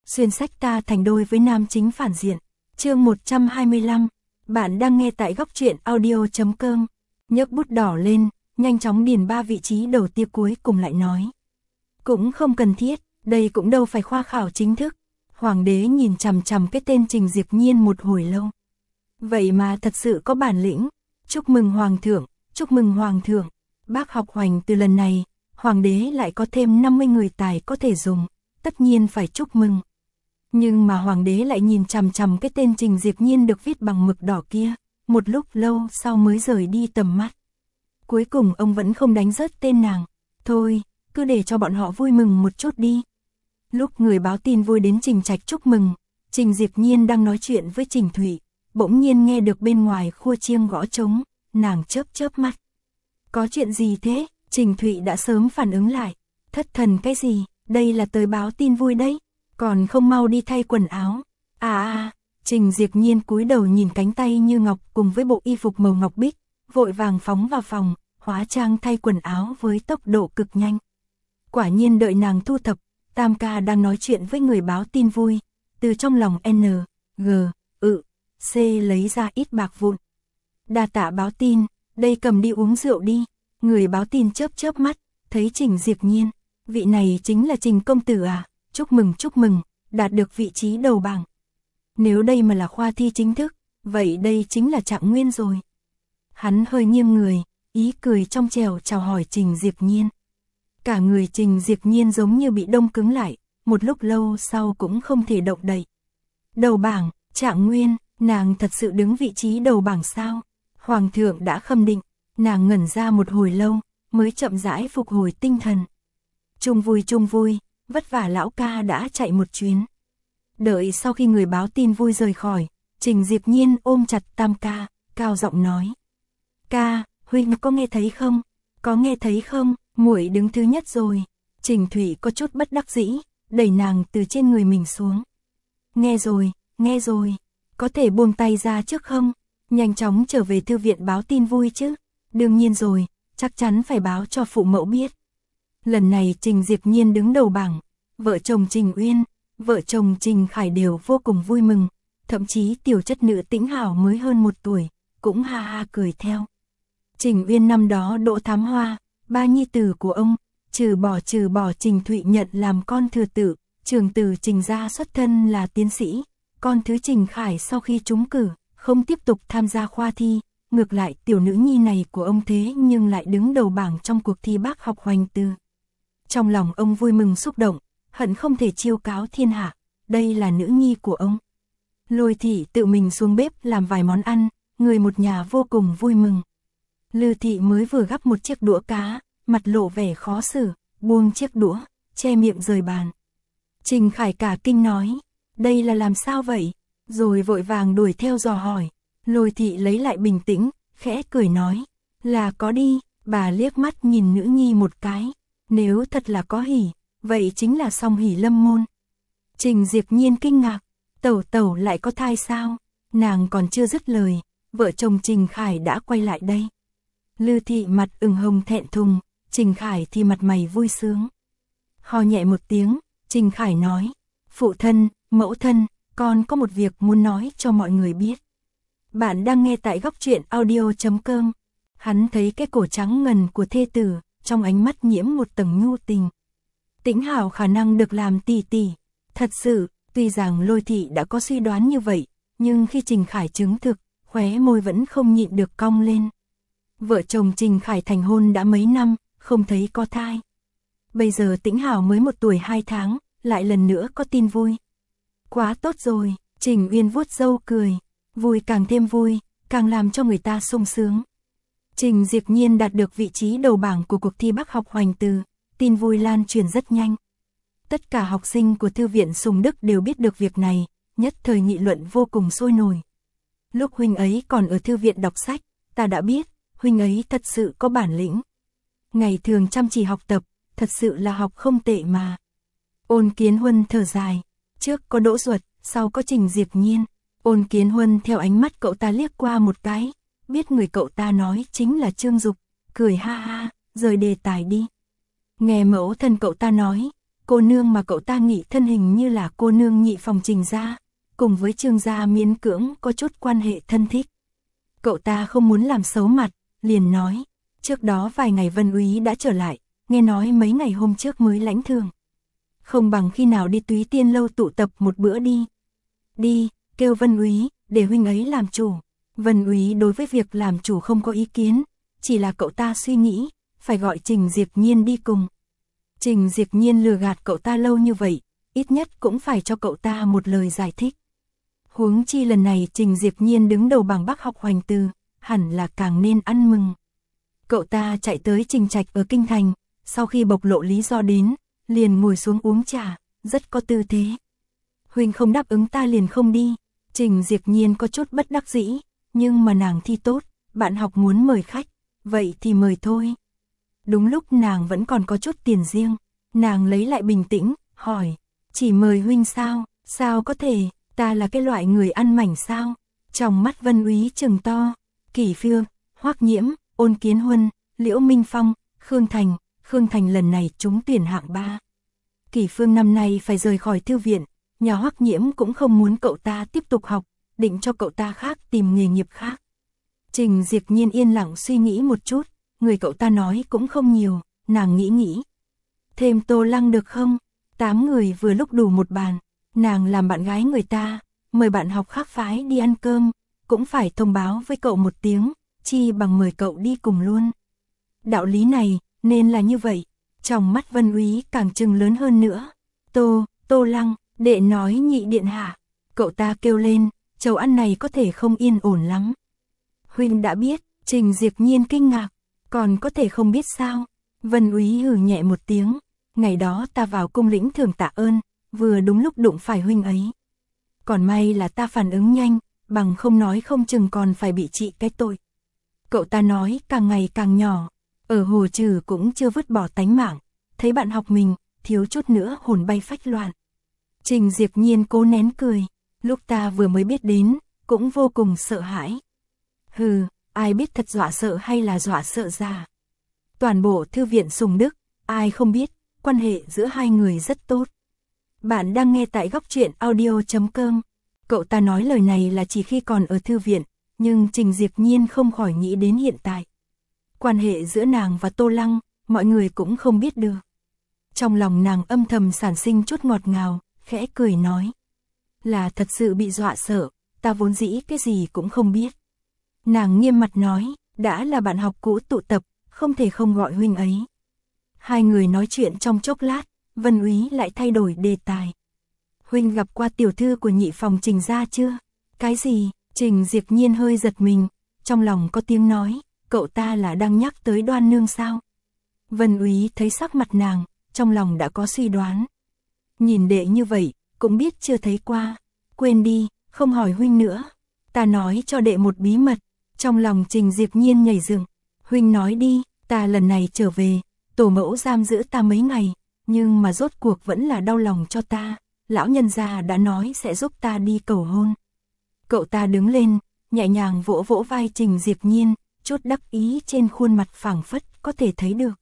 xuyên sách ta thành đôi với nam chính phản diện. Chương 125, bạn đang nghe tại góc truyện audio.com. Nhấc bút đỏ lên, nhanh chóng điền 3 vị trí đầu tia cuối cùng lại nói. Cũng không cần thiết, đây cũng đâu phải khoa khảo chính thức. Hoàng đế nhìn chằm chằm cái tên Trình Diệp Nhiên một hồi lâu. Vậy mà thật sự có bản lĩnh. Chúc mừng Hoàng thượng, chúc mừng Hoàng thượng. Bác học hoành từ lần này, Hoàng đế lại có thêm 50 người tài có thể dùng, tất nhiên phải chúc mừng. Nhưng mà Hoàng đế lại nhìn chằm chằm cái tên Trình Diệp Nhiên được viết bằng mực đỏ kia, một lúc lâu sau mới rời đi tầm mắt. Cuối cùng ông vẫn không đánh rớt tên nàng. Thôi, cứ để cho bọn họ vui mừng một chút đi. Lúc người báo tin vui đến Trình Trạch chúc mừng, Trình Diệp Nhiên đang nói chuyện với Trình Thụy, bỗng nhiên nghe được bên ngoài khua chiêng gõ trống, nàng chớp chớp mắt. Có chuyện gì thế? Trình Thụy đã sớm phản ứng lại. Thất thần cái gì? Đây là tới báo tin vui đấy. Còn không mau đi thay quần áo. Trình Diệp Nhiên cúi đầu nhìn cánh tay như ngọc cùng với bộ y phục màu ngọc bích, vội vàng phóng vào phòng, hóa trang thay quần áo với tốc độ cực nhanh. Quả nhiên đợi nàng thu thập, Tam ca đang nói chuyện với người báo tin vui, từ trong lòng C lấy ra ít bạc vụn. Đa tạ báo tin, đây cầm đi uống rượu đi. Người báo tin chớp chớp mắt, thấy Trình Diệp Nhiên, vị này chính là Trình công tử à, chúc mừng, đạt được vị trí đầu bảng. Nếu đây mà là khoa thi chính thức, vậy đây chính là Trạng Nguyên rồi. Hắn hơi nghiêng người, ý cười trong trẻo chào hỏi Trình Diệp Nhiên. Cả người Trình Diệp Nhiên giống như bị đông cứng lại, một lúc lâu sau cũng không thể động đậy. Đầu bảng, Trạng Nguyên, nàng thật sự đứng vị trí đầu bảng sao? Hoàng thượng đã khâm định, nàng ngẩn ra một hồi lâu, mới chậm rãi phục hồi tinh thần. Chung vui, vất vả lão ca đã chạy một chuyến. Đợi sau khi người báo tin vui rời khỏi, Trình Diệp Nhiên ôm chặt Tam ca, cao giọng nói. Ca, huynh có nghe thấy không? Có nghe thấy không? Muội đứng thứ nhất rồi. Trình Thụy có chút bất đắc dĩ, đẩy nàng từ trên người mình xuống. Nghe rồi, có thể buông tay ra trước không? Nhanh chóng trở về thư viện báo tin vui chứ. Đương nhiên rồi, chắc chắn phải báo cho phụ mẫu biết. Lần này Trình Diệp Nhiên đứng đầu bảng, vợ chồng Trình Uyên, vợ chồng Trình Khải đều vô cùng vui mừng, thậm chí tiểu chất nữ Tĩnh Hảo mới hơn 1 tuổi, cũng ha ha cười theo. Trình Uyên năm đó đỗ thám hoa, 3 nhi tử của ông, trừ bỏ Trình Thụy nhận làm con thừa tử, trưởng tử Trình gia xuất thân là tiến sĩ, con thứ Trình Khải sau khi trúng cử, không tiếp tục tham gia khoa thi, ngược lại tiểu nữ nhi này của ông thế nhưng lại đứng đầu bảng trong cuộc thi bác học hoành từ. Trong lòng ông vui mừng xúc động, hận không thể chiêu cáo thiên hạ, đây là nữ nhi của ông. Lôi thị tự mình xuống bếp làm vài món ăn, người một nhà vô cùng vui mừng. Lư thị mới vừa gắp một chiếc đũa cá, mặt lộ vẻ khó xử, buông chiếc đũa, che miệng rời bàn. Trình Khải cả kinh nói, đây là làm sao vậy? Rồi vội vàng đuổi theo dò hỏi. Lôi thị lấy lại bình tĩnh, khẽ cười nói, là có đi. Bà liếc mắt nhìn nữ nhi một cái, nếu thật là có hỉ, vậy chính là song hỉ lâm môn. Trình Diệp Nhiên kinh ngạc, tẩu lại có thai sao? Nàng còn chưa dứt lời, vợ chồng Trình Khải đã quay lại đây. Lư thị mặt ửng hồng thẹn thùng, Trình Khải thì mặt mày vui sướng. Ho nhẹ một tiếng, Trình Khải nói, phụ thân, mẫu thân, con có một việc muốn nói cho mọi người biết. Bạn đang nghe tại góc truyện audio.com. Hắn thấy cái cổ trắng ngần của thê tử, trong ánh mắt nhiễm một tầng nhu tình. Tĩnh Hảo khả năng được làm tỷ tỷ. Thật sự, tuy rằng Lôi thị đã có suy đoán như vậy, nhưng khi Trình Khải chứng thực, khóe môi vẫn không nhịn được cong lên. Vợ chồng Trình Khải thành hôn đã mấy năm, không thấy có thai. Bây giờ Tĩnh Hảo mới 1 tuổi 2 tháng, lại lần nữa có tin vui. Quá tốt rồi, Trình Uyên vuốt râu cười. Vui càng thêm vui, càng làm cho người ta sung sướng. Trình Diệp Nhiên đạt được vị trí đầu bảng của cuộc thi bác học hoành từ, tin vui lan truyền rất nhanh. Tất cả học sinh của thư viện Sùng Đức đều biết được việc này, nhất thời nghị luận vô cùng sôi nổi. Lúc huynh ấy còn ở thư viện đọc sách, ta đã biết, huynh ấy thật sự có bản lĩnh. Ngày thường chăm chỉ học tập, thật sự là học không tệ mà. Ôn Kiến Huân thở dài, trước có Đỗ Duật, sau có Trình Diệp Nhiên. Ôn Kiến Huân theo ánh mắt cậu ta liếc qua một cái, biết người cậu ta nói chính là Trương Dục, cười ha ha, rời đề tài đi. Nghe mẫu thân cậu ta nói, cô nương mà cậu ta nghĩ thân hình như là cô nương nhị phòng Trình gia, cùng với Trương gia miễn cưỡng có chút quan hệ thân thích. Cậu ta không muốn làm xấu mặt, liền nói, trước đó vài ngày Vân Úy đã trở lại, nghe nói mấy ngày hôm trước mới lãnh thường. Không bằng khi nào đi Túy Tiên lâu tụ tập một bữa đi. Đi, kêu Vân Úy, để huynh ấy làm chủ. Vân Úy đối với việc làm chủ không có ý kiến, chỉ là cậu ta suy nghĩ, phải gọi Trình Diệp Nhiên đi cùng. Trình Diệp Nhiên lừa gạt cậu ta lâu như vậy, ít nhất cũng phải cho cậu ta một lời giải thích. Huống chi lần này Trình Diệp Nhiên đứng đầu bảng Bắc học hoành từ, hẳn là càng nên ăn mừng. Cậu ta chạy tới Trình Trạch ở Kinh Thành, sau khi bộc lộ lý do đến, liền ngồi xuống uống trà, rất có tư thế. Huynh không đáp ứng ta liền không đi. Trình Diệp Nhiên có chút bất đắc dĩ, nhưng mà nàng thi tốt, bạn học muốn mời khách, vậy thì mời thôi. Đúng lúc nàng vẫn còn có chút tiền riêng, nàng lấy lại bình tĩnh, hỏi, chỉ mời huynh sao, sao có thể, ta là cái loại người ăn mảnh sao? Trong mắt Vân Úy trừng to, Kỷ Phiêu, Hoắc Nhiễm, Ôn Kiến Huân, Liễu Minh Phong, Khương Thành lần này trúng tuyển hạng 3. Kỷ Phương năm nay phải rời khỏi thư viện, nhà Hoắc Nhiễm cũng không muốn cậu ta tiếp tục học, định cho cậu ta khác tìm nghề nghiệp khác. Trình Diệp Nhiên yên lặng suy nghĩ một chút, người cậu ta nói cũng không nhiều, nàng nghĩ. Thêm Tô Lăng được không? 8 người vừa lúc đủ một bàn, nàng làm bạn gái người ta, mời bạn học khác phái đi ăn cơm, cũng phải thông báo với cậu một tiếng, chi bằng mời cậu đi cùng luôn. Đạo lý này, nên là như vậy. Trong mắt Vân Úy càng trừng lớn hơn nữa. Tô Lăng, đệ nói nhị điện hạ. Cậu ta kêu lên, chầu ăn này có thể không yên ổn lắm. Huynh đã biết, Trình Diệp Nhiên kinh ngạc, còn có thể không biết sao? Vân Úy hừ nhẹ một tiếng, ngày đó ta vào cung lĩnh thưởng tạ ơn, vừa đúng lúc đụng phải huynh ấy. Còn may là ta phản ứng nhanh, bằng không nói không chừng còn phải bị trị cái tội. Cậu ta nói càng ngày càng nhỏ, ở Hồ Trừ cũng chưa vứt bỏ tánh mạng, thấy bạn học mình, thiếu chút nữa hồn bay phách loạn. Trình Diệp Nhiên cố nén cười, lúc ta vừa mới biết đến, cũng vô cùng sợ hãi. Hừ, ai biết thật dọa sợ hay là dọa sợ giả. Toàn bộ thư viện Sùng Đức, ai không biết, quan hệ giữa hai người rất tốt. Bạn đang nghe tại góc truyện audio.com. Cậu ta nói lời này là chỉ khi còn ở thư viện, nhưng Trình Diệp Nhiên không khỏi nghĩ đến hiện tại. Quan hệ giữa nàng và Tô Lăng, mọi người cũng không biết được. Trong lòng nàng âm thầm sản sinh chút ngọt ngào, khẽ cười nói. Là thật sự bị dọa sợ, ta vốn dĩ cái gì cũng không biết. Nàng nghiêm mặt nói, đã là bạn học cũ tụ tập, không thể không gọi huynh ấy. Hai người nói chuyện trong chốc lát, Vân Úy lại thay đổi đề tài. Huynh gặp qua tiểu thư của nhị phòng Trình gia chưa? Cái gì? Trình Diệp Nhiên hơi giật mình, trong lòng có tiếng nói, cậu ta là đang nhắc tới Đoan nương sao? Vân Úy thấy sắc mặt nàng, trong lòng đã có suy đoán. Nhìn đệ như vậy, cũng biết chưa thấy qua. Quên đi, không hỏi huynh nữa. Ta nói cho đệ một bí mật. Trong lòng Trình Diệp Nhiên nhảy dựng. Huynh nói đi, ta lần này trở về, tổ mẫu giam giữ ta mấy ngày, nhưng mà rốt cuộc vẫn là đau lòng cho ta. Lão nhân gia đã nói sẽ giúp ta đi cầu hôn. Cậu ta đứng lên, nhẹ nhàng vỗ vỗ vai Trình Diệp Nhiên, chút đắc ý trên khuôn mặt phảng phất có thể thấy được.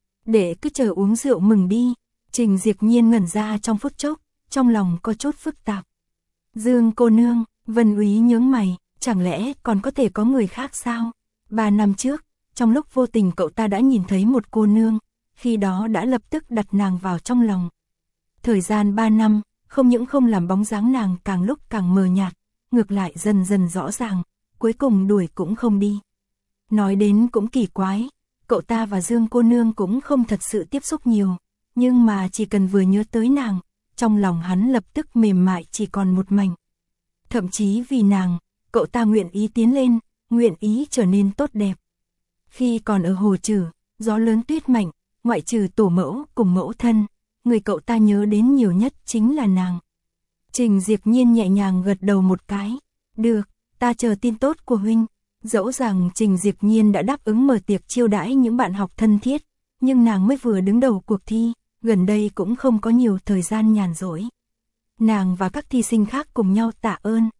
Để cứ chờ uống rượu mừng đi. Trình Diệp Nhiên ngẩn ra trong phút chốc, trong lòng có chút phức tạp. Dương cô nương, Vân Úy nhướng mày, chẳng lẽ còn có thể có người khác sao? 3 năm trước, trong lúc vô tình cậu ta đã nhìn thấy một cô nương, khi đó đã lập tức đặt nàng vào trong lòng. Thời gian 3 năm, không những không làm bóng dáng nàng càng lúc càng mờ nhạt, ngược lại dần dần rõ ràng, cuối cùng đuổi cũng không đi. Nói đến cũng kỳ quái, cậu ta và Dương cô nương cũng không thật sự tiếp xúc nhiều, nhưng mà chỉ cần vừa nhớ tới nàng, trong lòng hắn lập tức mềm mại chỉ còn một mảnh. Thậm chí vì nàng, cậu ta nguyện ý tiến lên, nguyện ý trở nên tốt đẹp. Khi còn ở Hồ Trừ, gió lớn tuyết mạnh, ngoại trừ tổ mẫu cùng mẫu thân, người cậu ta nhớ đến nhiều nhất chính là nàng. Trình Diệp Nhiên nhẹ nhàng gật đầu một cái. Được, ta chờ tin tốt của huynh. Dẫu rằng Trình Diệp Nhiên đã đáp ứng mở tiệc chiêu đãi những bạn học thân thiết, nhưng nàng mới vừa đứng đầu cuộc thi, gần đây cũng không có nhiều thời gian nhàn rỗi. Nàng và các thi sinh khác cùng nhau tạ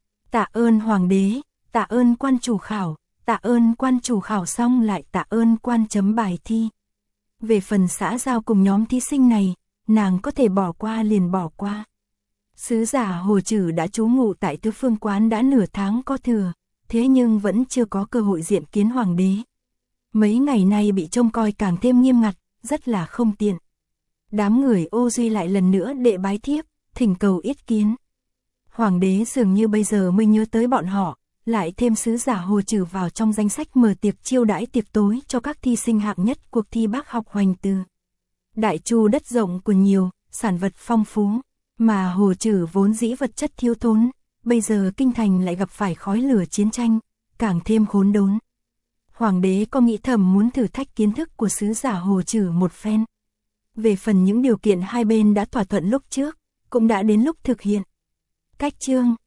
ơn hoàng đế, tạ ơn quan chủ khảo, tạ ơn quan chủ khảo xong lại tạ ơn quan chấm bài thi. Về phần xã giao cùng nhóm thí sinh này, nàng có thể bỏ qua liền bỏ qua. Sứ giả Hồ Trử đã trú ngụ tại Tứ Phương Quán đã nửa tháng có thừa, thế nhưng vẫn chưa có cơ hội diện kiến hoàng đế. Mấy ngày nay bị trông coi càng thêm nghiêm ngặt, rất là không tiện. Đám người Ô Duy lại lần nữa đệ bái thiếp, thỉnh cầu yết kiến. Hoàng đế dường như bây giờ mới nhớ tới bọn họ, lại thêm sứ giả Hồ Trử vào trong danh sách mở tiệc chiêu đãi tiệc tối cho các thi sinh hạng nhất cuộc thi bác học Hoành Từ. Đại Chu đất rộng của nhiều, sản vật phong phú, mà Hồ Trử vốn dĩ vật chất thiếu thốn, bây giờ kinh thành lại gặp phải khói lửa chiến tranh, càng thêm khốn đốn. Hoàng đế có nghĩ thầm muốn thử thách kiến thức của sứ giả Hồ Trử một phen. Về phần những điều kiện hai bên đã thỏa thuận lúc trước, cũng đã đến lúc thực hiện. Cách chương